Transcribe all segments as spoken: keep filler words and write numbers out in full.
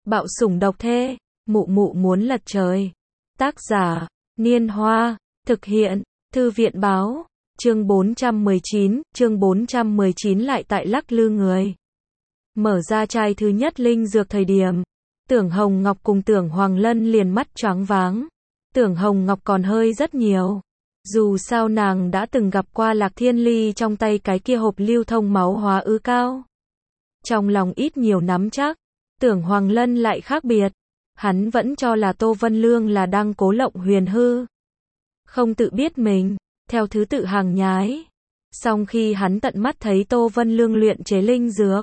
Bạo sủng độc thê, mụ mụ muốn lật trời. Tác giả, Niên Hoa, thực hiện, Thư viện Báo, chương bốn trăm mười chín, chương bốn trăm mười chín lại tại lắc lư người. Mở ra chai thứ nhất linh dược thời điểm, Tưởng Hồng Ngọc cùng Tưởng Hoàng Lân liền mắt choáng váng. Tưởng Hồng Ngọc còn hơi rất nhiều. Dù sao nàng đã từng gặp qua Lạc Thiên Ly trong tay cái kia hộp lưu thông máu hóa ứ cao. Trong lòng ít nhiều nắm chắc. Tưởng Hoàng Lân lại khác biệt. Hắn vẫn cho là Tô Vân Lương là đang cố lộng huyền hư. Không tự biết mình, theo thứ tự hàng nhái. Song khi hắn tận mắt thấy Tô Vân Lương luyện chế linh dược,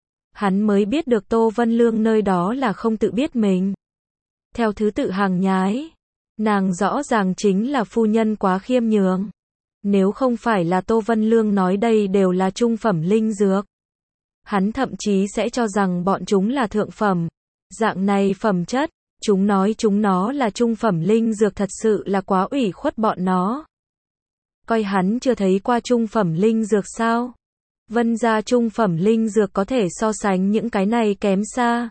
hắn mới biết được Tô Vân Lương nơi đó là không tự biết mình. Theo thứ tự hàng nhái, nàng rõ ràng chính là phu nhân quá khiêm nhường. Nếu không phải là Tô Vân Lương nói đây đều là trung phẩm linh dược, hắn thậm chí sẽ cho rằng bọn chúng là thượng phẩm. Dạng này phẩm chất, chúng nói chúng nó là trung phẩm linh dược thật sự là quá ủy khuất bọn nó. Coi hắn chưa thấy qua trung phẩm linh dược sao? Vân gia trung phẩm linh dược có thể so sánh những cái này kém xa.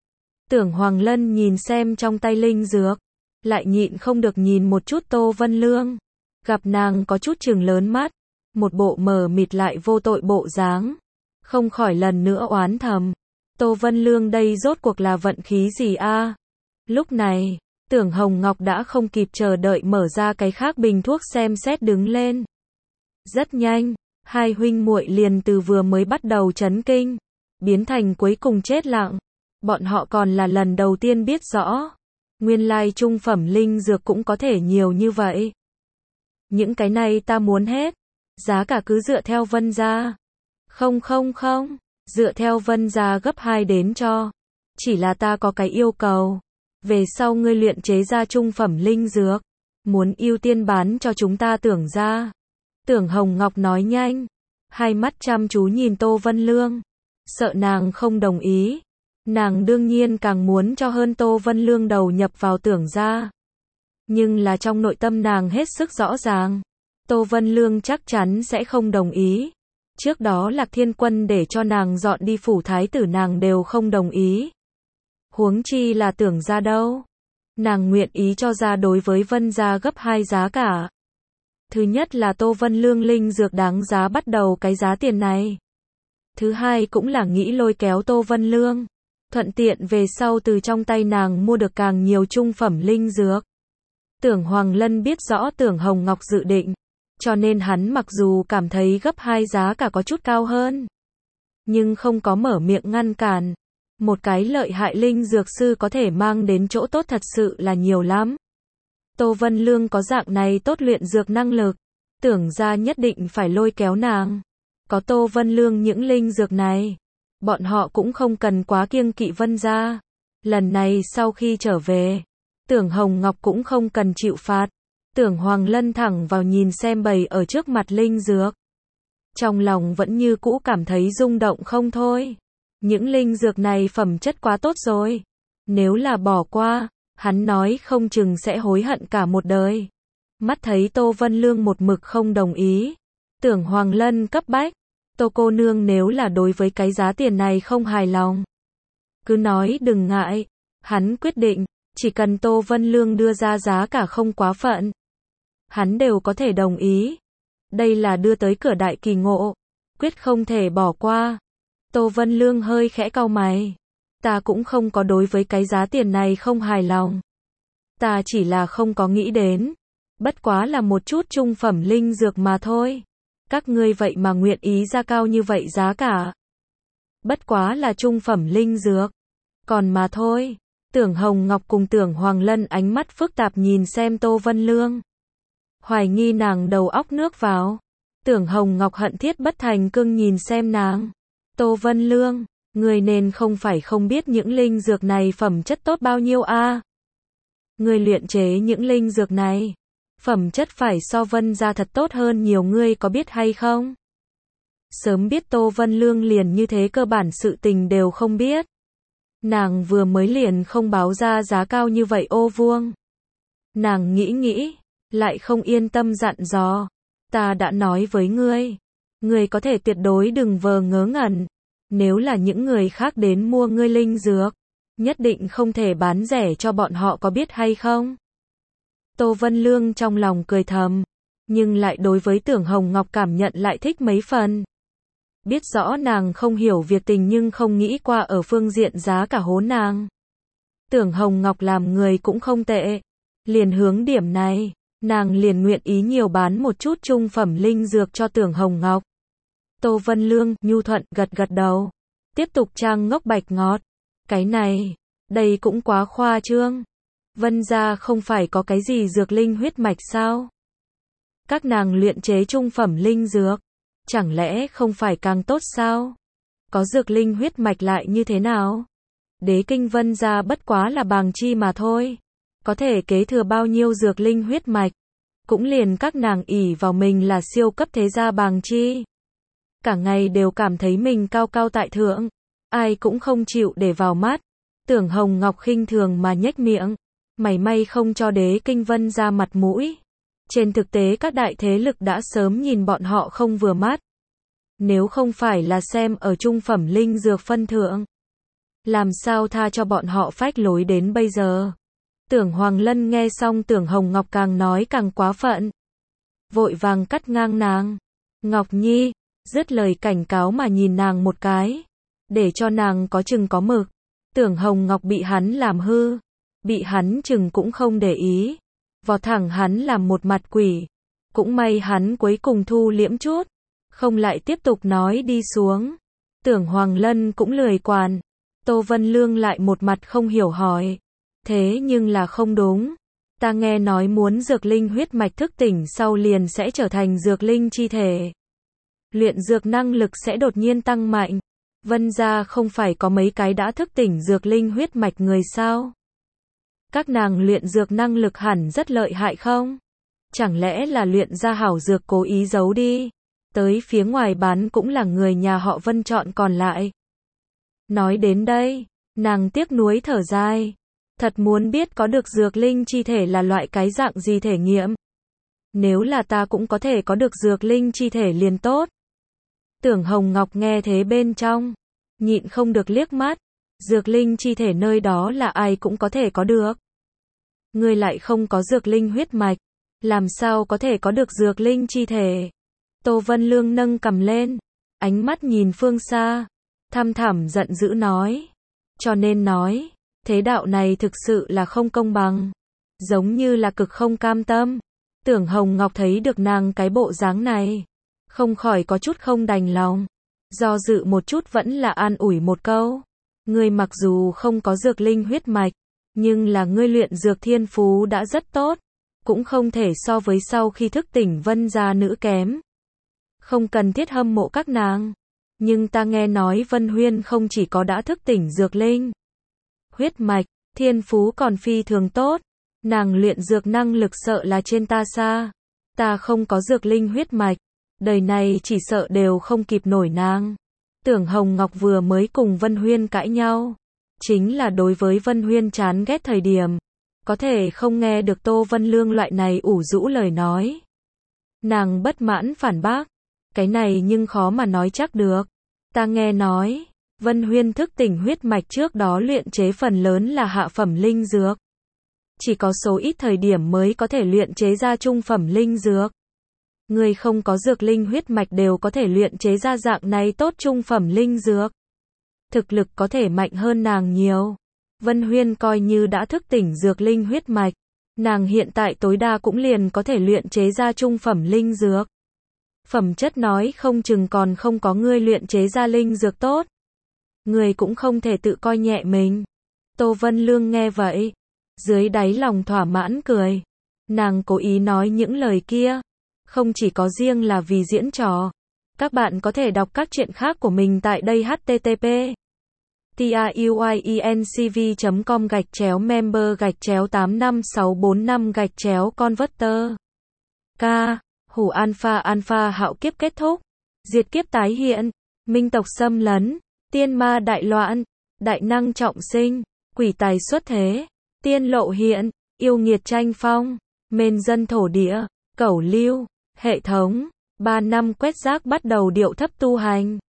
Tưởng Hoàng Lân nhìn xem trong tay linh dược, lại nhịn không được nhìn một chút Tô Vân Lương. Gặp nàng có chút trừng lớn mắt, một bộ mờ mịt lại vô tội bộ dáng, không khỏi lần nữa oán thầm. Tô Vân Lương đây rốt cuộc là vận khí gì a? Lúc này, Tưởng Hồng Ngọc đã không kịp chờ đợi mở ra cái khác bình thuốc xem xét đứng lên. Rất nhanh, hai huynh muội liền từ vừa mới bắt đầu chấn kinh, biến thành cuối cùng chết lặng. Bọn họ còn là lần đầu tiên biết rõ, nguyên lai trung phẩm linh dược cũng có thể nhiều như vậy. Những cái này ta muốn hết, giá cả cứ dựa theo Vân gia. Không không không, dựa theo Vân gia gấp hai đến cho. Chỉ là ta có cái yêu cầu, về sau ngươi luyện chế ra trung phẩm linh dược, muốn ưu tiên bán cho chúng ta Tưởng gia. Tưởng Hồng Ngọc nói nhanh, hai mắt chăm chú nhìn Tô Vân Lương, sợ nàng không đồng ý. Nàng đương nhiên càng muốn cho hơn Tô Vân Lương đầu nhập vào Tưởng gia. Nhưng là trong nội tâm nàng hết sức rõ ràng, Tô Vân Lương chắc chắn sẽ không đồng ý. Trước đó Lạc Thiên Quân để cho nàng dọn đi phủ thái tử nàng đều không đồng ý. Huống chi là Tưởng gia đâu. Nàng nguyện ý cho ra đối với Vân gia gấp hai giá cả. Thứ nhất là Tô Vân Lương linh dược đáng giá bắt đầu cái giá tiền này. Thứ hai cũng là nghĩ lôi kéo Tô Vân Lương, thuận tiện về sau từ trong tay nàng mua được càng nhiều trung phẩm linh dược. Tưởng Hoàng Lân biết rõ Tưởng Hồng Ngọc dự định, cho nên hắn mặc dù cảm thấy gấp hai giá cả có chút cao hơn, nhưng không có mở miệng ngăn cản. Một cái lợi hại linh dược sư có thể mang đến chỗ tốt thật sự là nhiều lắm. Tô Vân Lương có dạng này tốt luyện dược năng lực, Tưởng gia nhất định phải lôi kéo nàng. Có Tô Vân Lương những linh dược này, bọn họ cũng không cần quá kiêng kỵ Vân gia. Lần này sau khi trở về, Tưởng Hồng Ngọc cũng không cần chịu phạt. Tưởng Hoàng Lân thẳng vào nhìn xem bày ở trước mặt linh dược. Trong lòng vẫn như cũ cảm thấy rung động không thôi. Những linh dược này phẩm chất quá tốt rồi. Nếu là bỏ qua, hắn nói không chừng sẽ hối hận cả một đời. Mắt thấy Tô Vân Lương một mực không đồng ý, Tưởng Hoàng Lân cấp bách. Tô cô nương nếu là đối với cái giá tiền này không hài lòng, cứ nói đừng ngại. Hắn quyết định, chỉ cần Tô Vân Lương đưa ra giá cả không quá phận, hắn đều có thể đồng ý. Đây là đưa tới cửa đại kỳ ngộ, quyết không thể bỏ qua. Tô Vân Lương hơi khẽ cau mày. Ta cũng không có đối với cái giá tiền này không hài lòng. Ta chỉ là không có nghĩ đến. Bất quá là một chút trung phẩm linh dược mà thôi. Các ngươi vậy mà nguyện ý ra cao như vậy giá cả. Bất quá là trung phẩm linh dược. Còn mà thôi. Tưởng Hồng Ngọc cùng Tưởng Hoàng Lân ánh mắt phức tạp nhìn xem Tô Vân Lương, hoài nghi nàng đầu óc nước vào. Tưởng Hồng Ngọc hận thiết bất thành cưng nhìn xem nàng. Tô Vân Lương, người nên không phải không biết những linh dược này phẩm chất tốt bao nhiêu a? À? Người luyện chế những linh dược này, phẩm chất phải so Vân gia thật tốt hơn nhiều, ngươi có biết hay không? Sớm biết Tô Vân Lương liền như thế cơ bản sự tình đều không biết. Nàng vừa mới liền không báo ra giá cao như vậy ô vuông. Nàng nghĩ nghĩ, lại không yên tâm dặn dò. Ta đã nói với ngươi, ngươi có thể tuyệt đối đừng vờ ngớ ngẩn. Nếu là những người khác đến mua ngươi linh dược, nhất định không thể bán rẻ cho bọn họ có biết hay không? Tô Vân Lương trong lòng cười thầm, nhưng lại đối với Tưởng Hồng Ngọc cảm nhận lại thích mấy phần. Biết rõ nàng không hiểu việc tình nhưng không nghĩ qua ở phương diện giá cả hố nàng. Tưởng Hồng Ngọc làm người cũng không tệ. Liền hướng điểm này, nàng liền nguyện ý nhiều bán một chút trung phẩm linh dược cho Tưởng Hồng Ngọc. Tô Vân Lương nhu thuận gật gật đầu. Tiếp tục trang ngốc bạch ngọt. Cái này, đây cũng quá khoa trương. Vân gia không phải có cái gì dược linh huyết mạch sao? Các nàng luyện chế trung phẩm linh dược, chẳng lẽ không phải càng tốt sao? Có dược linh huyết mạch lại như thế nào? Đế kinh Vân gia bất quá là bàng chi mà thôi. Có thể kế thừa bao nhiêu dược linh huyết mạch? Cũng liền các nàng ỷ vào mình là siêu cấp thế gia bàng chi. Cả ngày đều cảm thấy mình cao cao tại thượng. Ai cũng không chịu để vào mắt. Tưởng Hồng Ngọc khinh thường mà nhếch miệng. Mảy may không cho đế kinh Vân gia mặt mũi. Trên thực tế các đại thế lực đã sớm nhìn bọn họ không vừa mắt. Nếu không phải là xem ở trung phẩm linh dược phân thượng, làm sao tha cho bọn họ phách lối đến bây giờ? Tưởng Hoàng Lân nghe xong Tưởng Hồng Ngọc càng nói càng quá phận. Vội vàng cắt ngang nàng. Ngọc Nhi, dứt lời cảnh cáo mà nhìn nàng một cái. Để cho nàng có chừng có mực. Tưởng Hồng Ngọc bị hắn làm hư. Bị hắn chừng cũng không để ý. Vọt thẳng hắn làm một mặt quỷ. Cũng may hắn cuối cùng thu liễm chút. Không lại tiếp tục nói đi xuống. Tưởng Hoàng Lân cũng lười quản. Tô Vân Lương lại một mặt không hiểu hỏi. Thế nhưng là không đúng. Ta nghe nói muốn dược linh huyết mạch thức tỉnh sau liền sẽ trở thành dược linh chi thể. Luyện dược năng lực sẽ đột nhiên tăng mạnh. Vân gia không phải có mấy cái đã thức tỉnh dược linh huyết mạch người sao? Các nàng luyện dược năng lực hẳn rất lợi hại không? Chẳng lẽ là luyện ra hảo dược cố ý giấu đi? Tới phía ngoài bán cũng là người nhà họ Vân chọn còn lại. Nói đến đây, nàng tiếc nuối thở dài. Thật muốn biết có được dược linh chi thể là loại cái dạng gì thể nghiệm. Nếu là ta cũng có thể có được dược linh chi thể liền tốt. Tưởng Hồng Ngọc nghe thế bên trong, nhịn không được liếc mắt. Dược linh chi thể nơi đó là ai cũng có thể có được. Ngươi lại không có dược linh huyết mạch, làm sao có thể có được dược linh chi thể? Tô Vân Lương nâng cầm lên, ánh mắt nhìn phương xa, thăm thẳm giận dữ nói. Cho nên nói, thế đạo này thực sự là không công bằng, giống như là cực không cam tâm. Tưởng Hồng Ngọc thấy được nàng cái bộ dáng này, không khỏi có chút không đành lòng, do dự một chút vẫn là an ủi một câu. Ngươi mặc dù không có dược linh huyết mạch, nhưng là ngươi luyện dược thiên phú đã rất tốt, cũng không thể so với sau khi thức tỉnh Vân gia nữ kém. Không cần thiết hâm mộ các nàng, nhưng ta nghe nói Vân Huyên không chỉ có đã thức tỉnh dược linh huyết mạch, thiên phú còn phi thường tốt, nàng luyện dược năng lực sợ là trên ta xa. Ta không có dược linh huyết mạch, đời này chỉ sợ đều không kịp nổi nàng. Tưởng Hồng Ngọc vừa mới cùng Vân Huyên cãi nhau, chính là đối với Vân Huyên chán ghét thời điểm, có thể không nghe được Tô Vân Lương loại này ủ rũ lời nói. Nàng bất mãn phản bác, cái này nhưng khó mà nói chắc được. Ta nghe nói, Vân Huyên thức tỉnh huyết mạch trước đó luyện chế phần lớn là hạ phẩm linh dược. Chỉ có số ít thời điểm mới có thể luyện chế ra trung phẩm linh dược. Người không có dược linh huyết mạch đều có thể luyện chế ra dạng này tốt trung phẩm linh dược. Thực lực có thể mạnh hơn nàng nhiều. Vân Huyên coi như đã thức tỉnh dược linh huyết mạch, nàng hiện tại tối đa cũng liền có thể luyện chế ra trung phẩm linh dược. Phẩm chất nói không chừng còn không có ngươi luyện chế ra linh dược tốt. Người cũng không thể tự coi nhẹ mình. Tô Vân Lương nghe vậy, dưới đáy lòng thỏa mãn cười. Nàng cố ý nói những lời kia, không chỉ có riêng là vì diễn trò. Các bạn có thể đọc các truyện khác của mình tại đây h t t p truyencv chấm com gạch chéo member gạch chéo tám năm sáu bốn năm gạch chéo converter. K. Hủ alpha alpha hạo kiếp kết thúc. Diệt kiếp tái hiện. Minh tộc xâm lấn. Tiên ma đại loạn. Đại năng trọng sinh. Quỷ tài xuất thế. Tiên lộ hiện. Yêu nghiệt tranh phong. Mên dân thổ địa. Cẩu lưu. Hệ thống. Ba năm quét rác bắt đầu điệu thấp tu hành.